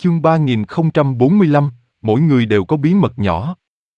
Chương 3045, mỗi người đều có bí mật nhỏ.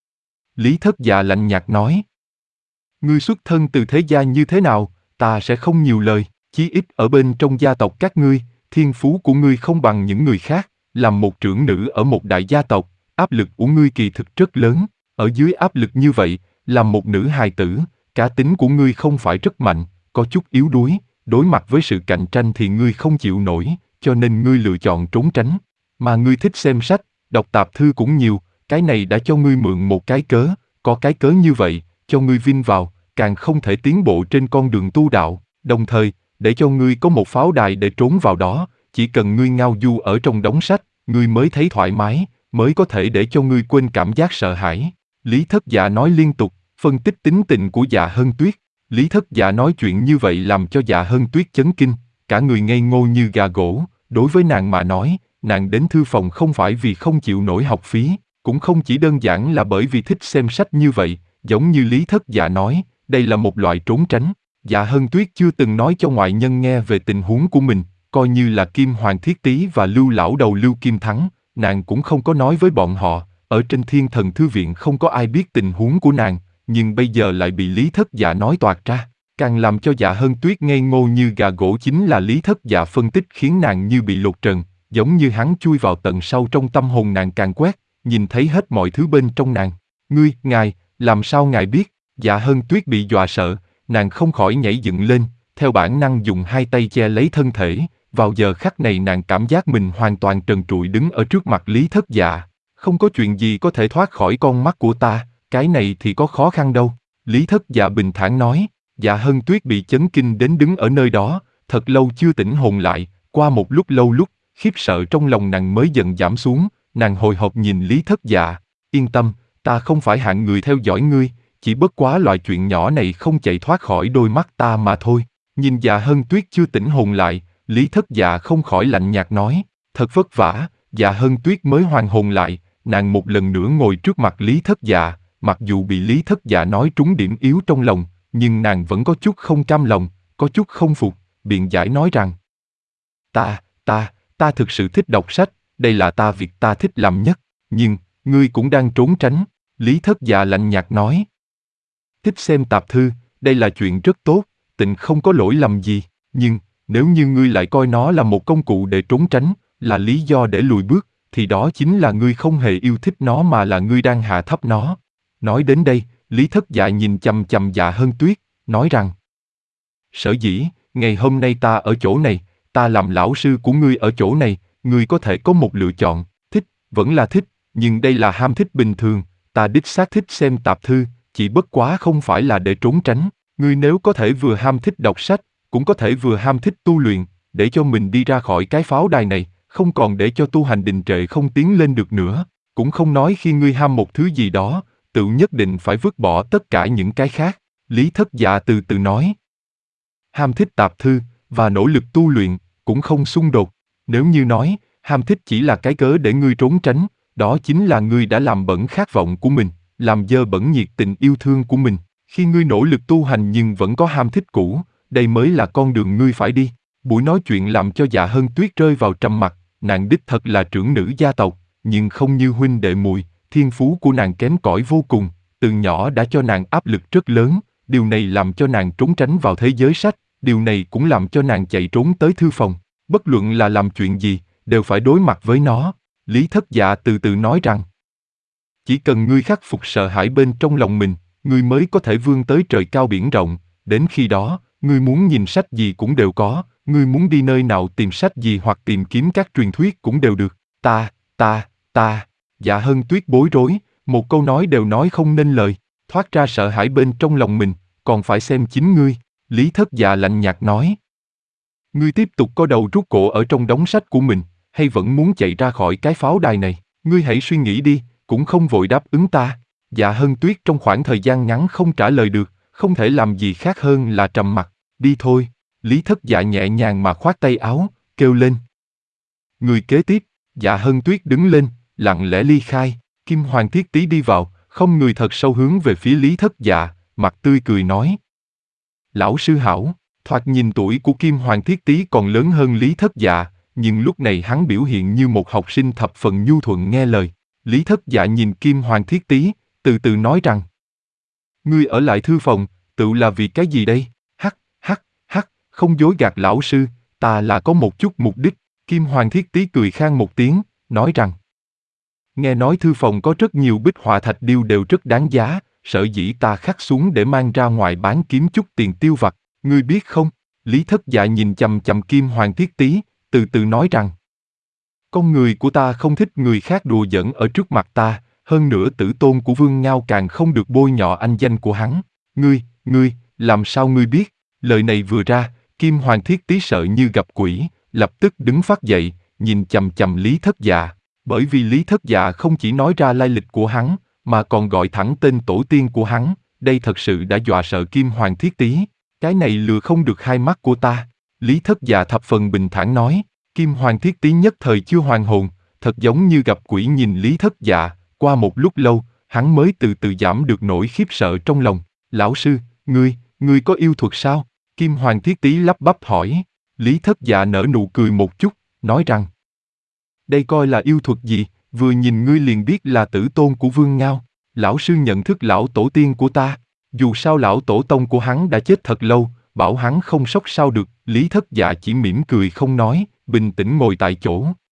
Lý Thất Dạ lạnh nhạt nói. Ngươi xuất thân từ thế gia như thế nào, ta sẽ không nhiều lời, chí ít ở bên trong gia tộc các ngươi, thiên phú của ngươi không bằng những người khác, làm một trưởng nữ ở một đại gia tộc, áp lực của ngươi kỳ thực rất lớn, ở dưới áp lực như vậy, làm một nữ hài tử, cá tính của ngươi không phải rất mạnh, có chút yếu đuối, đối mặt với sự cạnh tranh thì ngươi không chịu nổi, cho nên ngươi lựa chọn trốn tránh. Mà ngươi thích xem sách, đọc tạp thư cũng nhiều, cái này đã cho ngươi mượn một cái cớ, có cái cớ như vậy, cho ngươi vin vào, càng không thể tiến bộ trên con đường tu đạo, đồng thời, để cho ngươi có một pháo đài để trốn vào đó, chỉ cần ngươi ngao du ở trong đống sách, ngươi mới thấy thoải mái, mới có thể để cho ngươi quên cảm giác sợ hãi. Lý Thất Dạ nói liên tục, phân tích tính tình của Dạ Hân Tuyết. Lý Thất Dạ nói chuyện như vậy làm cho Dạ Hân Tuyết chấn kinh, cả người ngây ngô như gà gỗ, đối với nàng mà nói, nàng đến thư phòng không phải vì không chịu nổi học phí, cũng không chỉ đơn giản là bởi vì thích xem sách như vậy, giống như Lý Thất Dạ nói, đây là một loại trốn tránh. Dạ Hân Tuyết chưa từng nói cho ngoại nhân nghe về tình huống của mình, coi như là Kim Hoàng Thiết Tý và Lưu lão đầu Lưu Kim Thắng, nàng cũng không có nói với bọn họ, ở trên Thiên Thần Thư Viện không có ai biết tình huống của nàng, nhưng bây giờ lại bị Lý Thất Dạ nói toạc ra. Càng làm cho Dạ Hân Tuyết ngây ngô như gà gỗ chính là Lý Thất Dạ phân tích khiến nàng như bị lột trần, giống như hắn chui vào tận sâu trong tâm hồn nàng càng quét, nhìn thấy hết mọi thứ bên trong nàng. Ngài, làm sao ngài biết? Dạ Hân Tuyết bị dọa sợ, nàng không khỏi nhảy dựng lên, theo bản năng dùng hai tay che lấy thân thể, vào giờ khắc này nàng cảm giác mình hoàn toàn trần trụi đứng ở trước mặt Lý Thất Dạ. Không có chuyện gì có thể thoát khỏi con mắt của ta, cái này thì có khó khăn đâu. Lý Thất Dạ bình thản nói. Dạ Hân Tuyết bị chấn kinh đến đứng ở nơi đó, thật lâu chưa tỉnh hồn lại, qua một lúc lâu khiếp sợ trong lòng nàng mới dần giảm xuống, nàng hồi hộp nhìn Lý Thất Dạ, yên tâm, ta không phải hạng người theo dõi ngươi, chỉ bất quá loại chuyện nhỏ này không chạy thoát khỏi đôi mắt ta mà thôi. Nhìn Dạ Hân Tuyết chưa tỉnh hồn lại, Lý Thất Dạ không khỏi lạnh nhạt nói, thật vất vả, Dạ Hân Tuyết mới hoàn hồn lại, nàng một lần nữa ngồi trước mặt Lý Thất Dạ, mặc dù bị Lý Thất Dạ nói trúng điểm yếu trong lòng, nhưng nàng vẫn có chút không cam lòng, có chút không phục, biện giải nói rằng ta thực sự thích đọc sách, đây là việc ta thích làm nhất, nhưng, ngươi cũng đang trốn tránh, Lý Thất Dạ lạnh nhạt nói. Thích xem tạp thư, đây là chuyện rất tốt, tịnh không có lỗi lầm gì, nhưng, nếu như ngươi lại coi nó là một công cụ để trốn tránh, là lý do để lùi bước, thì đó chính là ngươi không hề yêu thích nó mà là ngươi đang hạ thấp nó. Nói đến đây, Lý Thất Dạ nhìn chằm chằm Dạ Hân Tuyết, nói rằng sở dĩ, ngày hôm nay ta ở chỗ này, ta làm lão sư của ngươi ở chỗ này, ngươi có thể có một lựa chọn, thích, vẫn là thích, nhưng đây là ham thích bình thường, ta đích xác thích xem tạp thư, chỉ bất quá không phải là để trốn tránh, ngươi nếu có thể vừa ham thích đọc sách, cũng có thể vừa ham thích tu luyện, để cho mình đi ra khỏi cái pháo đài này, không còn để cho tu hành đình trệ không tiến lên được nữa, cũng không nói khi ngươi ham một thứ gì đó, tự nhất định phải vứt bỏ tất cả những cái khác. Lý Thất Dạ từ từ nói. Ham thích tạp thư, và nỗ lực tu luyện, cũng không xung đột. Nếu như nói, ham thích chỉ là cái cớ để ngươi trốn tránh, đó chính là ngươi đã làm bẩn khát vọng của mình, làm dơ bẩn nhiệt tình yêu thương của mình. Khi ngươi nỗ lực tu hành nhưng vẫn có ham thích cũ, đây mới là con đường ngươi phải đi. Buổi nói chuyện làm cho Dạ Hân Tuyết rơi vào trầm mặc, nàng đích thật là trưởng nữ gia tộc, nhưng không như huynh đệ muội, thiên phú của nàng kém cỏi vô cùng, từ nhỏ đã cho nàng áp lực rất lớn, điều này làm cho nàng trốn tránh vào thế giới sách, điều này cũng làm cho nàng chạy trốn tới thư phòng, bất luận là làm chuyện gì, đều phải đối mặt với nó. Lý Thất Dạ từ từ nói rằng, chỉ cần ngươi khắc phục sợ hãi bên trong lòng mình, ngươi mới có thể vươn tới trời cao biển rộng, đến khi đó, ngươi muốn nhìn sách gì cũng đều có, ngươi muốn đi nơi nào tìm sách gì hoặc tìm kiếm các truyền thuyết cũng đều được. Dạ Hân Tuyết bối rối, một câu nói đều nói không nên lời, thoát ra sợ hãi bên trong lòng mình, còn phải xem chính ngươi. Lý Thất Dạ lạnh nhạt nói. Ngươi tiếp tục co đầu rút cổ ở trong đống sách của mình, hay vẫn muốn chạy ra khỏi cái pháo đài này? Ngươi hãy suy nghĩ đi, cũng không vội đáp ứng ta. Dạ Hân Tuyết trong khoảng thời gian ngắn không trả lời được, không thể làm gì khác hơn là trầm mặc. Đi thôi. Lý Thất Dạ nhẹ nhàng mà khoát tay áo, kêu lên. Người kế tiếp. Dạ Hân Tuyết đứng lên, lặng lẽ ly khai. Kim Hoàng Thiết Tý đi vào, không người thật sâu hướng về phía Lý Thất Dạ, mặt tươi cười nói. Lão sư hảo. Thoạt nhìn tuổi của Kim Hoàng Thiết Tý còn lớn hơn Lý Thất Dạ, nhưng lúc này hắn biểu hiện như một học sinh thập phần nhu thuận nghe lời. Lý Thất Dạ nhìn Kim Hoàng Thiết Tý, từ từ nói rằng: Ngươi ở lại thư phòng, tự là vì cái gì đây? Hắc, hắc, hắc, không dối gạt lão sư, ta là có một chút mục đích. Kim Hoàng Thiết Tý cười khan một tiếng, nói rằng: Nghe nói thư phòng có rất nhiều bích họa thạch điêu đều rất đáng giá, sở dĩ ta khắc xuống để mang ra ngoài bán kiếm chút tiền tiêu vặt, ngươi biết không? Lý Thất Dạ nhìn chằm chằm Kim Hoàng Thiết Tý, từ từ nói rằng: Con người của ta không thích người khác đùa giỡn ở trước mặt ta, hơn nữa tử tôn của Vương Ngao càng không được bôi nhọ anh danh của hắn. Ngươi, làm sao ngươi biết? Lời này vừa ra, Kim Hoàng Thiết Tý sợ như gặp quỷ, lập tức đứng phát dậy, nhìn chằm chằm Lý Thất Dạ. Bởi vì Lý Thất Dạ không chỉ nói ra lai lịch của hắn, mà còn gọi thẳng tên tổ tiên của hắn, đây thật sự đã dọa sợ Kim Hoàng Thiết Tý. Cái này lừa không được hai mắt của ta. Lý Thất Dạ thập phần bình thản nói. Kim Hoàng Thiết Tý nhất thời chưa hoàn hồn, thật giống như gặp quỷ nhìn Lý Thất Dạ. Qua một lúc lâu, hắn mới từ từ giảm được nỗi khiếp sợ trong lòng. Lão sư, ngươi có yêu thuật sao? Kim Hoàng Thiết Tý lắp bắp hỏi. Lý Thất Dạ nở nụ cười một chút, nói rằng: Đây coi là yêu thuật gì, vừa nhìn ngươi liền biết là tử tôn của Vương Ngao. Lão sư nhận thức lão tổ tiên của ta, dù sao lão tổ tông của hắn đã chết thật lâu, bảo hắn không sốc sao được. Lý Thất Dạ chỉ mỉm cười không nói, bình tĩnh ngồi tại chỗ.